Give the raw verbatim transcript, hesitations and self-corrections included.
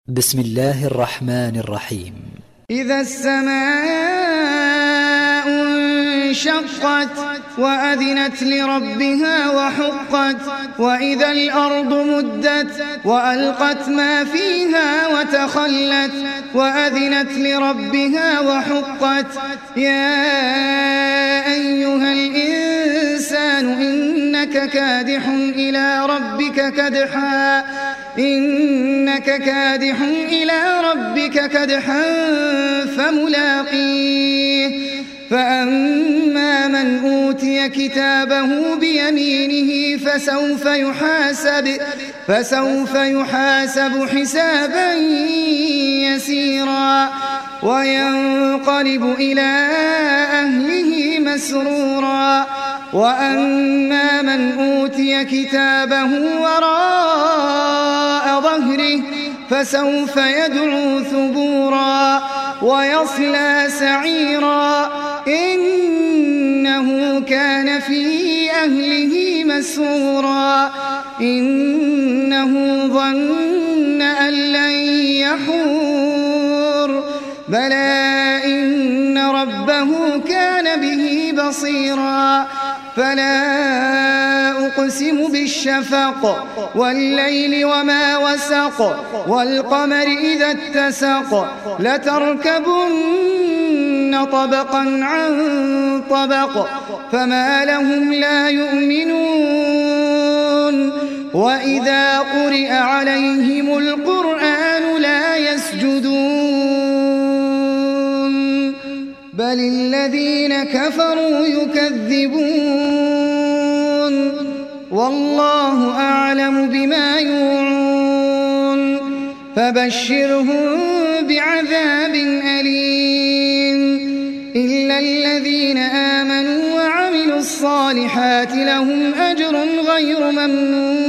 بسم الله الرحمن الرحيم. إذا السماء انشقت وأذنت لربها وحقت وإذا الأرض مدت وألقت ما فيها وتخلت وأذنت لربها وحقت يا أيها الإنسان إنك كادح إلى ربك كدحا إنك كادح إلى ربك كدحا فملاقيه فأما من أوتي كتابه بيمينه فسوف يحاسب فسوف يحاسب حسابا يسيرا وينقلب إلى أهله مسرورا وأما من أوتي كتابه وراء ظهره فسوف يدعو ثبورا ويصلى سعيرا إنه كان في أهله مسرورا إنه ظن أن لن يحور بلى إن ربه كان به بصيرا فلا أقسم بالشفق والليل وما وسق والقمر إذا اتسق لتركبن طبقا عن طبق فما لهم لا يؤمنون وإذا قرئ عليهم القرآن لا يسجدون بل الذين كفروا يكذبون والله أعلم بما يوعون فبشرهم بعذاب أليم إلا الذين آمنوا وعملوا الصالحات لهم أجر غير ممنون